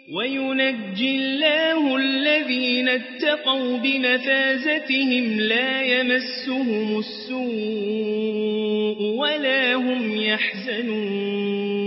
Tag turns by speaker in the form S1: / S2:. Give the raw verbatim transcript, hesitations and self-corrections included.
S1: وينجي الله الذين اتقوا بمفازتهم لا يمسهم السوء ولا هم يحزنون